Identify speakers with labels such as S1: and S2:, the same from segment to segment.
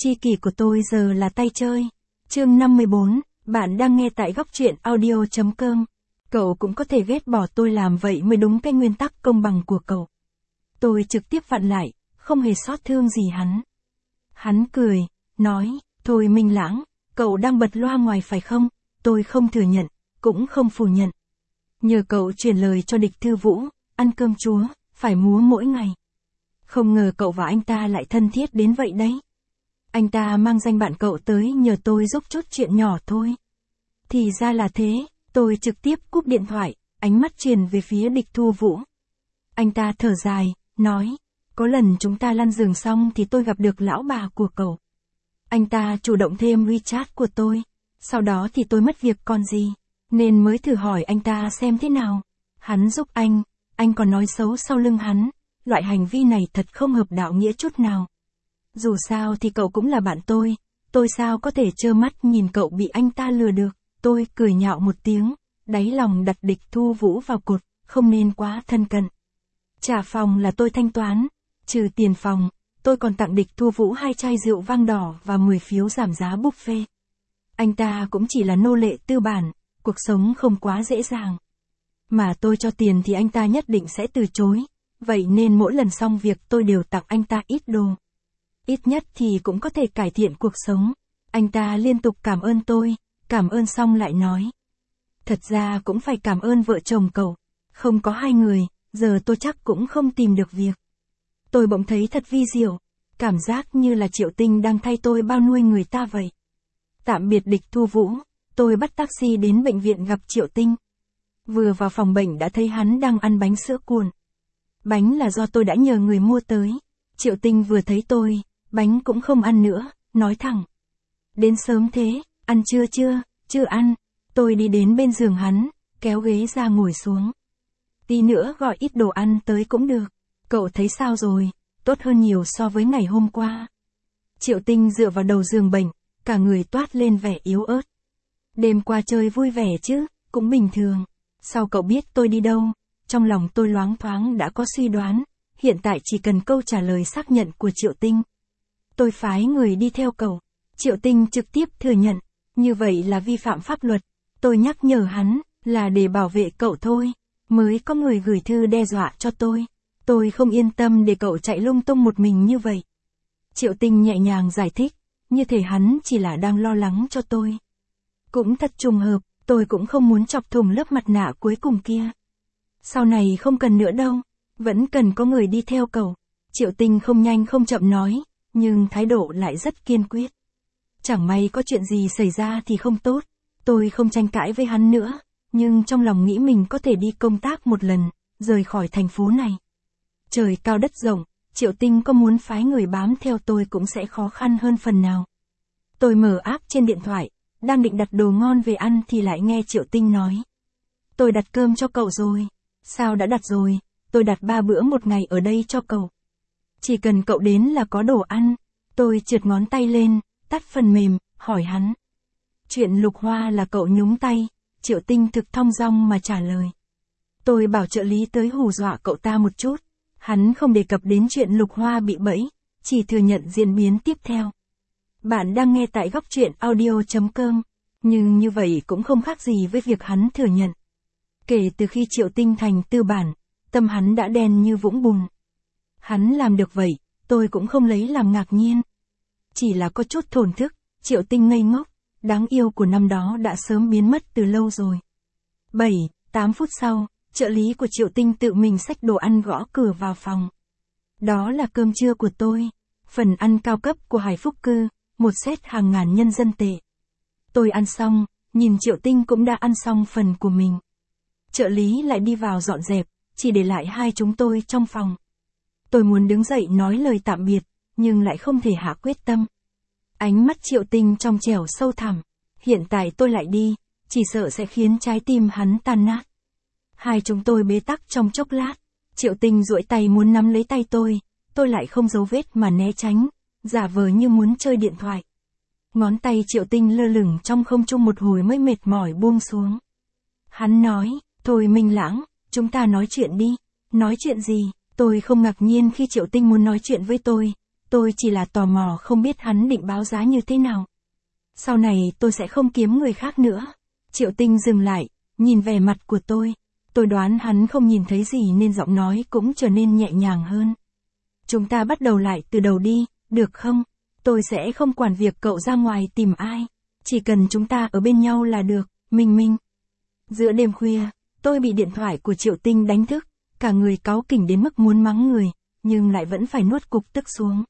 S1: Tri kỷ của tôi giờ là tay chơi. Chương 54, bạn đang nghe tại góc truyện audio.com. Cậu cũng có thể ghét bỏ tôi làm vậy mới đúng cái nguyên tắc công bằng của cậu. Tôi trực tiếp vặn lại, không hề xót thương gì hắn. Hắn cười, nói, thôi Minh Lãng, cậu đang bật loa ngoài phải không? Tôi không thừa nhận, cũng không phủ nhận. Nhờ cậu truyền lời cho địch Thư Vũ, ăn cơm chúa, phải múa mỗi ngày. Không ngờ cậu và anh ta lại thân thiết đến vậy đấy. Anh ta mang danh bạn cậu tới nhờ tôi giúp chút chuyện nhỏ thôi. Thì ra là thế, tôi trực tiếp cúp điện thoại, ánh mắt truyền về phía địch Thu Vũ. Anh ta thở dài, nói, có lần chúng ta lăn giường xong thì tôi gặp được lão bà của cậu. Anh ta chủ động thêm WeChat của tôi, sau đó thì tôi mất việc còn gì, nên mới thử hỏi anh ta xem thế nào. Hắn giúp anh còn nói xấu sau lưng hắn, loại hành vi này thật không hợp đạo nghĩa chút nào. Dù sao thì cậu cũng là bạn tôi sao có thể trơ mắt nhìn cậu bị anh ta lừa được. Tôi cười nhạo một tiếng, đáy lòng đặt địch Thu Vũ vào cột, không nên quá thân cận. Trả phòng là tôi thanh toán, trừ tiền phòng, tôi còn tặng địch Thu Vũ 2 chai rượu vang đỏ và 10 phiếu giảm giá buffet. Anh ta cũng chỉ là nô lệ tư bản, cuộc sống không quá dễ dàng. Mà tôi cho tiền thì anh ta nhất định sẽ từ chối, vậy nên mỗi lần xong việc tôi đều tặng anh ta ít đồ. Ít nhất thì cũng có thể cải thiện cuộc sống. Anh ta liên tục cảm ơn tôi, cảm ơn xong lại nói. Thật ra cũng phải cảm ơn vợ chồng cậu, không có hai người, giờ tôi chắc cũng không tìm được việc. Tôi bỗng thấy thật vi diệu, cảm giác như là Triệu Tinh đang thay tôi bao nuôi người ta vậy. Tạm biệt địch Thu Vũ, tôi bắt taxi đến bệnh viện gặp Triệu Tinh. Vừa vào phòng bệnh đã thấy hắn đang ăn bánh sữa cuộn. Bánh là do tôi đã nhờ người mua tới. Triệu Tinh vừa thấy tôi, bánh cũng không ăn nữa, nói thẳng. Đến sớm thế, ăn chưa, chưa ăn. Tôi đi đến bên giường hắn, kéo ghế ra ngồi xuống. Tí nữa gọi ít đồ ăn tới cũng được. Cậu thấy sao rồi, tốt hơn nhiều so với ngày hôm qua. Triệu Tinh dựa vào đầu giường bệnh, cả người toát lên vẻ yếu ớt. Đêm qua chơi vui vẻ chứ, cũng bình thường. Sao cậu biết tôi đi đâu? Trong lòng tôi loáng thoáng đã có suy đoán, hiện tại chỉ cần câu trả lời xác nhận của Triệu Tinh. Tôi phái người đi theo cậu. Triệu Tinh trực tiếp thừa nhận, như vậy là vi phạm pháp luật. Tôi nhắc nhở hắn, là để bảo vệ cậu thôi, mới có người gửi thư đe dọa cho tôi. Tôi không yên tâm để cậu chạy lung tung một mình như vậy. Triệu Tinh nhẹ nhàng giải thích, như thể hắn chỉ là đang lo lắng cho tôi. Cũng thật trùng hợp, tôi cũng không muốn chọc thủng lớp mặt nạ cuối cùng kia. Sau này không cần nữa đâu, vẫn cần có người đi theo cậu. Triệu Tinh không nhanh không chậm nói, nhưng thái độ lại rất kiên quyết. Chẳng may có chuyện gì xảy ra thì không tốt. Tôi không tranh cãi với hắn nữa, nhưng trong lòng nghĩ mình có thể đi công tác một lần, rời khỏi thành phố này. Trời cao đất rộng, Triệu Tinh có muốn phái người bám theo tôi cũng sẽ khó khăn hơn phần nào. Tôi mở app trên điện thoại, đang định đặt đồ ngon về ăn thì lại nghe Triệu Tinh nói. Tôi đặt cơm cho cậu rồi. Sao đã đặt rồi, tôi đặt 3 bữa một ngày ở đây cho cậu. Chỉ cần cậu đến là có đồ ăn. Tôi trượt ngón tay lên, tắt phần mềm, hỏi hắn. Chuyện Lục Hoa là cậu nhúng tay, Triệu Tinh thực thong dong mà trả lời. Tôi bảo trợ lý tới hù dọa cậu ta một chút. Hắn không đề cập đến chuyện Lục Hoa bị bẫy, chỉ thừa nhận diễn biến tiếp theo. Bạn đang nghe tại góc truyện audio.com, nhưng như vậy cũng không khác gì với việc hắn thừa nhận. Kể từ khi Triệu Tinh thành tư bản, tâm hắn đã đen như vũng bùn. Hắn làm được vậy, tôi cũng không lấy làm ngạc nhiên. Chỉ là có chút thổn thức, Triệu Tinh ngây ngốc, đáng yêu của năm đó đã sớm biến mất từ lâu rồi. 7-8 phút sau, trợ lý của Triệu Tinh tự mình xách đồ ăn gõ cửa vào phòng. Đó là cơm trưa của tôi, phần ăn cao cấp của Hải Phúc Cư, một set hàng ngàn nhân dân tệ. Tôi ăn xong, nhìn Triệu Tinh cũng đã ăn xong phần của mình. Trợ lý lại đi vào dọn dẹp, chỉ để lại hai chúng tôi trong phòng. Tôi muốn đứng dậy nói lời tạm biệt, nhưng lại không thể hạ quyết tâm. Ánh mắt Triệu Tinh trong trẻo sâu thẳm. Hiện tại tôi lại đi, chỉ sợ sẽ khiến trái tim hắn tan nát. Hai chúng tôi bế tắc trong chốc lát. Triệu Tinh duỗi tay muốn nắm lấy tay tôi lại không giấu vết mà né tránh, giả vờ như muốn chơi điện thoại. Ngón tay Triệu Tinh lơ lửng trong không trung một hồi mới mệt mỏi buông xuống. Hắn nói, thôi Minh Lãng, chúng ta nói chuyện đi. Nói chuyện gì? Tôi không ngạc nhiên khi Triệu Tinh muốn nói chuyện với tôi Tôi chỉ là tò mò không biết hắn định báo giá như thế nào. Sau này tôi sẽ không kiếm người khác nữa. Triệu Tinh dừng lại, nhìn vẻ mặt của tôi. Tôi đoán hắn không nhìn thấy gì nên giọng nói cũng trở nên nhẹ nhàng hơn. Chúng ta bắt đầu lại từ đầu đi, được không? Tôi sẽ không quản việc cậu ra ngoài tìm ai. Chỉ cần chúng ta ở bên nhau là được, Minh Minh. Giữa đêm khuya, tôi bị điện thoại của Triệu Tinh đánh thức. Cả người cáu kỉnh đến mức muốn mắng người, nhưng lại vẫn phải nuốt cục tức xuống.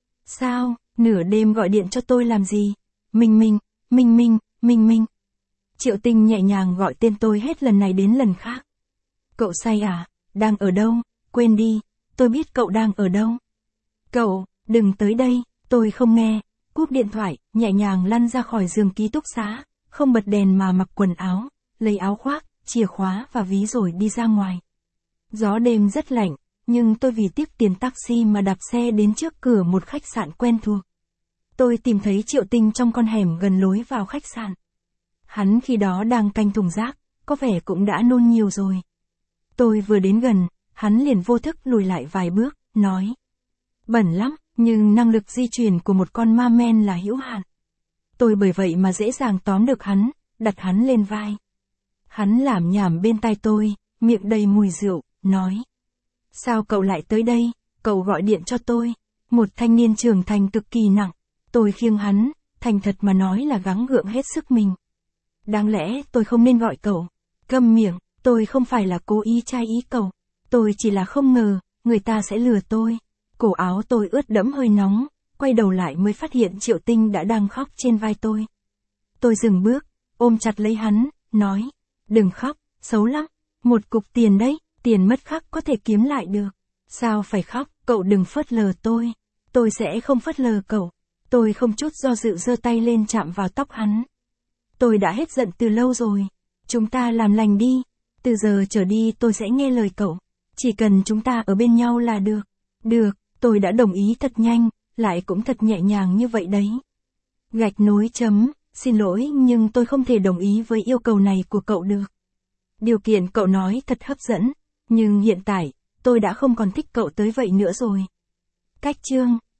S1: Sao, nửa đêm gọi điện cho tôi làm gì? Minh Minh, Minh Minh, Minh Minh. Triệu Tinh nhẹ nhàng gọi tên tôi hết lần này đến lần khác. Cậu say à? Đang ở đâu? Quên đi, tôi biết cậu đang ở đâu. Cậu, đừng tới đây, tôi không nghe. Cúp điện thoại, nhẹ nhàng lăn ra khỏi giường ký túc xá, không bật đèn mà mặc quần áo, lấy áo khoác, chìa khóa và ví rồi đi ra ngoài. Gió đêm rất lạnh, nhưng tôi vì tiếc tiền taxi mà đạp xe đến trước cửa một khách sạn quen thuộc. Tôi tìm thấy Triệu Tinh trong con hẻm gần lối vào khách sạn. Hắn khi đó đang canh thùng rác, có vẻ cũng đã nôn nhiều rồi. Tôi vừa đến gần, hắn liền vô thức lùi lại vài bước, nói. Bẩn lắm, nhưng năng lực di chuyển của một con ma men là hữu hạn. Tôi bởi vậy mà dễ dàng tóm được hắn, đặt hắn lên vai. Hắn lảm nhảm bên tai tôi, miệng đầy mùi rượu, nói. Sao cậu lại tới đây? Cậu gọi điện cho tôi. Một thanh niên trưởng thành cực kỳ nặng. Tôi khiêng hắn, thành thật mà nói là gắng gượng hết sức mình. Đáng lẽ tôi không nên gọi cậu. Câm miệng, tôi không phải là cố ý chai ý cậu. Tôi chỉ là không ngờ, người ta sẽ lừa tôi. Cổ áo tôi ướt đẫm hơi nóng, quay đầu lại mới phát hiện Triệu Tinh đã đang khóc trên vai tôi. Tôi dừng bước, ôm chặt lấy hắn, nói. Đừng khóc, xấu lắm. Một cục tiền đấy, tiền mất khắc có thể kiếm lại được. Sao phải khóc, cậu đừng phớt lờ tôi. Tôi sẽ không phớt lờ cậu. Tôi không chút do dự giơ tay lên chạm vào tóc hắn. Tôi đã hết giận từ lâu rồi. Chúng ta làm lành đi. Từ giờ trở đi tôi sẽ nghe lời cậu. Chỉ cần chúng ta ở bên nhau là được. Được, tôi đã đồng ý thật nhanh, lại cũng thật nhẹ nhàng như vậy đấy. Gạch nối chấm, xin lỗi nhưng tôi không thể đồng ý với yêu cầu này của cậu được. Điều kiện cậu nói thật hấp dẫn, nhưng hiện tại, tôi đã không còn thích cậu tới vậy nữa rồi. Cách chương